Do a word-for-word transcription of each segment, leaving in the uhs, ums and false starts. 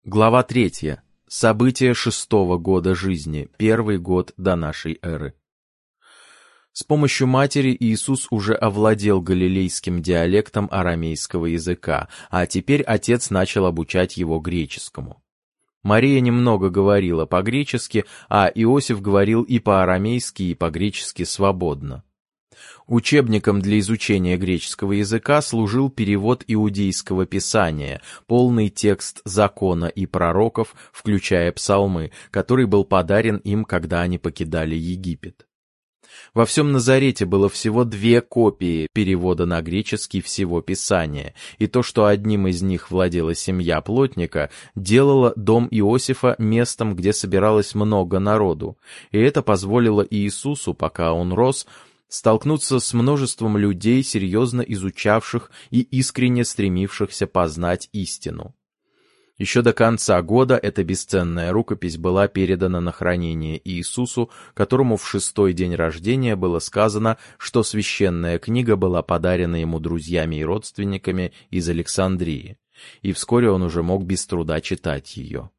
Глава третья. События шестого года жизни, первый год до нашей эры. С помощью матери Иисус уже овладел галилейским диалектом арамейского языка, а теперь отец начал обучать его греческому. Мария немного говорила по-гречески, а Иосиф говорил и по-арамейски, и по-гречески свободно. Учебником для изучения греческого языка служил перевод иудейского писания, полный текст закона и пророков, включая псалмы, который был подарен им, когда они покидали Египет. Во всем Назарете было всего две копии перевода на греческий всего Писания, и то, что одним из них владела семья плотника, делало дом Иосифа местом, где собиралось много народу, и это позволило Иисусу, пока он рос, столкнуться с множеством людей, серьезно изучавших и искренне стремившихся познать истину. Еще до конца года эта бесценная рукопись была передана на хранение Иисусу, которому в шестой день рождения было сказано, что священная книга была подарена ему друзьями и родственниками из Александрии, и вскоре он уже мог без труда читать ее.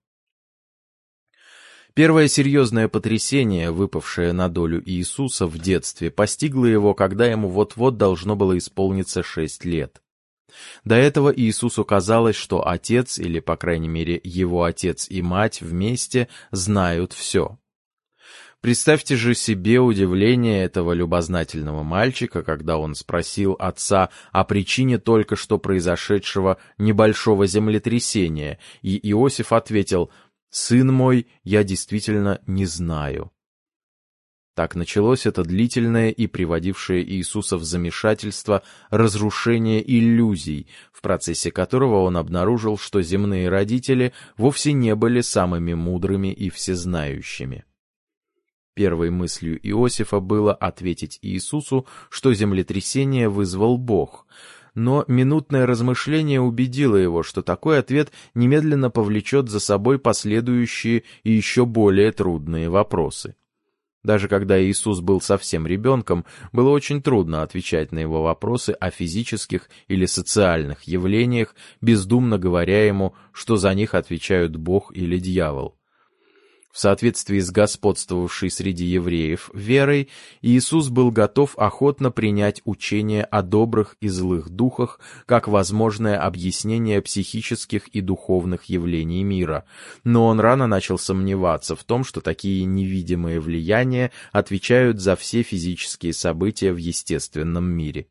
Первое серьезное потрясение, выпавшее на долю Иисуса в детстве, постигло его, когда ему вот-вот должно было исполниться шесть лет. До этого Иисусу казалось, что отец, или, по крайней мере, его отец и мать вместе, знают все. Представьте же себе удивление этого любознательного мальчика, когда он спросил отца о причине только что произошедшего небольшого землетрясения, и Иосиф ответил: «Сын мой, я действительно не знаю». Так началось это длительное и приводившее Иисуса в замешательство разрушение иллюзий, в процессе которого он обнаружил, что земные родители вовсе не были самыми мудрыми и всезнающими. Первой мыслью Иосифа было ответить Иисусу, что землетрясение вызвал Бог, но минутное размышление убедило его, что такой ответ немедленно повлечет за собой последующие и еще более трудные вопросы. Даже когда Иисус был совсем ребенком, было очень трудно отвечать на его вопросы о физических или социальных явлениях, бездумно говоря ему, что за них отвечают Бог или дьявол. В соответствии с господствовавшей среди евреев верой, Иисус был готов охотно принять учение о добрых и злых духах как возможное объяснение психических и духовных явлений мира, но он рано начал сомневаться в том, что такие невидимые влияния отвечают за все физические события в естественном мире.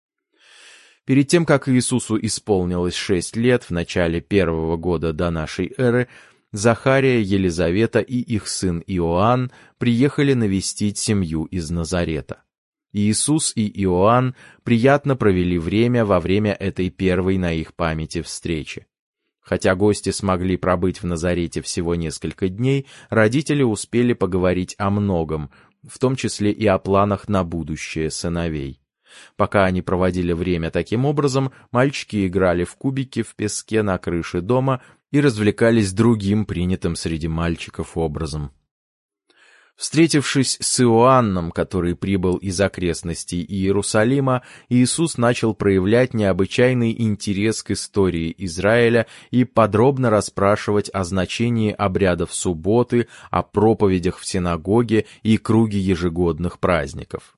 Перед тем, как Иисусу исполнилось шесть лет, в начале первого года до нашей эры, Захария, Елизавета и их сын Иоанн приехали навестить семью из Назарета. Иисус и Иоанн приятно провели время во время этой первой на их памяти встречи. Хотя гости смогли пробыть в Назарете всего несколько дней, родители успели поговорить о многом, в том числе и о планах на будущее сыновей. Пока они проводили время таким образом, мальчики играли в кубики в песке на крыше дома и развлекались другим принятым среди мальчиков образом. Встретившись с Иоанном, который прибыл из окрестностей Иерусалима, Иисус начал проявлять необычайный интерес к истории Израиля и подробно расспрашивать о значении обрядов субботы, о проповедях в синагоге и круге ежегодных праздников.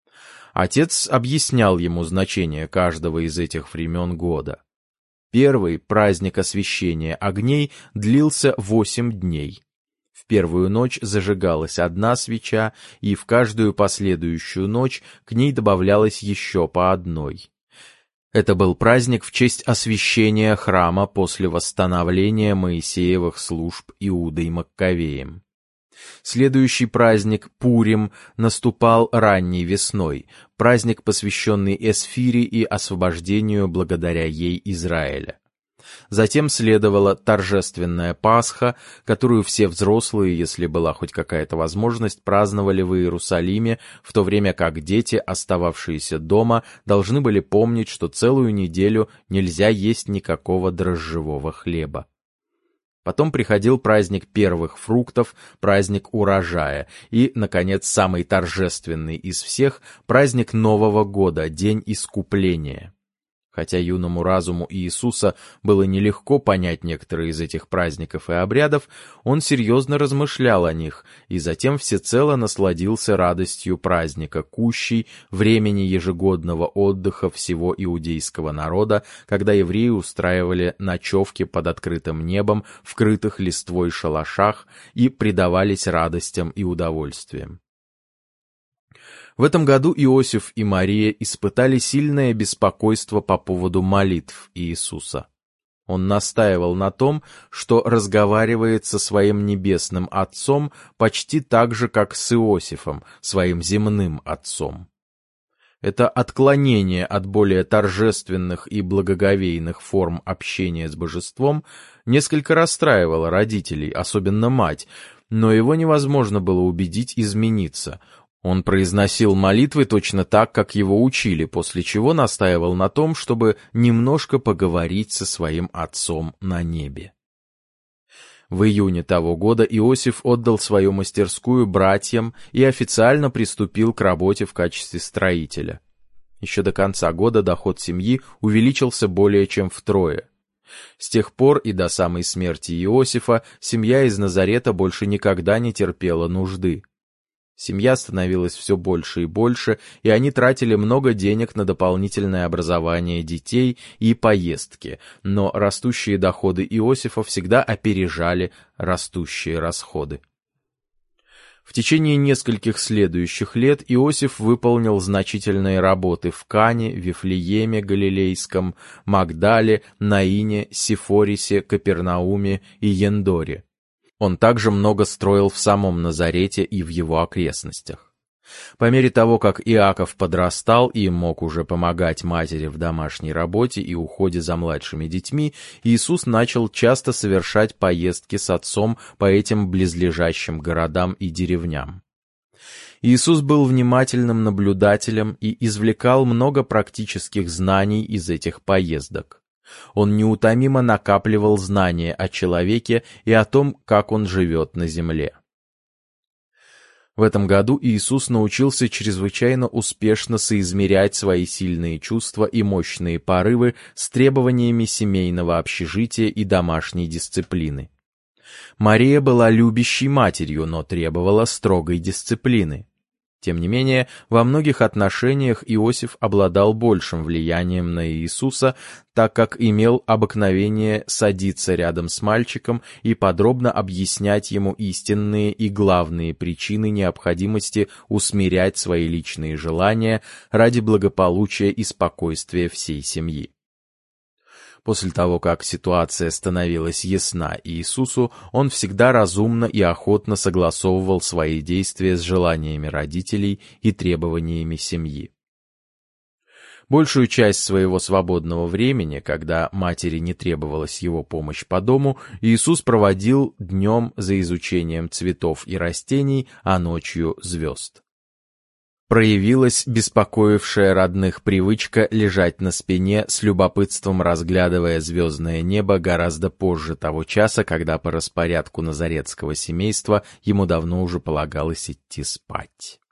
Отец объяснял ему значение каждого из этих времен года. Первый, праздник освящения огней, длился восемь дней. В первую ночь зажигалась одна свеча, и в каждую последующую ночь к ней добавлялось еще по одной. Это был праздник в честь освящения храма после восстановления Моисеевых служб Иудой Маккавеем. Следующий праздник, Пурим, наступал ранней весной, праздник, посвященный Эсфире и освобождению благодаря ей Израиля. Затем следовала торжественная Пасха, которую все взрослые, если была хоть какая-то возможность, праздновали в Иерусалиме, в то время как дети, остававшиеся дома, должны были помнить, что целую неделю нельзя есть никакого дрожжевого хлеба. Потом приходил праздник первых фруктов, праздник урожая и, наконец, самый торжественный из всех, праздник Нового года, День Искупления. Хотя юному разуму Иисуса было нелегко понять некоторые из этих праздников и обрядов, он серьезно размышлял о них и затем всецело насладился радостью праздника Кущей, времени ежегодного отдыха всего иудейского народа, когда евреи устраивали ночевки под открытым небом в крытых листвой шалашах и предавались радостям и удовольствиям. В этом году Иосиф и Мария испытали сильное беспокойство по поводу молитв Иисуса. Он настаивал на том, что разговаривает со своим небесным Отцом почти так же, как с Иосифом, своим земным отцом. Это отклонение от более торжественных и благоговейных форм общения с божеством несколько расстраивало родителей, особенно мать, но его невозможно было убедить измениться. Он произносил молитвы точно так, как его учили, после чего настаивал на том, чтобы немножко поговорить со своим отцом на небе. В июне того года Иосиф отдал свою мастерскую братьям и официально приступил к работе в качестве строителя. Еще до конца года доход семьи увеличился более чем втрое. С тех пор и до самой смерти Иосифа семья из Назарета больше никогда не терпела нужды. Семья становилась все больше и больше, и они тратили много денег на дополнительное образование детей и поездки, но растущие доходы Иосифа всегда опережали растущие расходы. В течение нескольких следующих лет Иосиф выполнил значительные работы в Кане, Вифлееме Галилейском, Магдале, Наине, Сифорисе, Капернауме и Ендоре. Он также много строил в самом Назарете и в его окрестностях. По мере того, как Иаков подрастал и мог уже помогать матери в домашней работе и уходе за младшими детьми, Иисус начал часто совершать поездки с отцом по этим близлежащим городам и деревням. Иисус был внимательным наблюдателем и извлекал много практических знаний из этих поездок. Он неутомимо накапливал знания о человеке и о том, как он живет на земле. В этом году Иисус научился чрезвычайно успешно соизмерять свои сильные чувства и мощные порывы с требованиями семейного общежития и домашней дисциплины. Мария была любящей матерью, но требовала строгой дисциплины. Тем не менее, во многих отношениях Иосиф обладал большим влиянием на Иисуса, так как имел обыкновение садиться рядом с мальчиком и подробно объяснять ему истинные и главные причины необходимости усмирять свои личные желания ради благополучия и спокойствия всей семьи. После того, как ситуация становилась ясна Иисусу, он всегда разумно и охотно согласовывал свои действия с желаниями родителей и требованиями семьи. Большую часть своего свободного времени, когда матери не требовалась его помощь по дому, Иисус проводил днем за изучением цветов и растений, а ночью звезд. Проявилась беспокоившая родных привычка лежать на спине, с любопытством разглядывая звездное небо гораздо позже того часа, когда по распорядку назаретского семейства ему давно уже полагалось идти спать.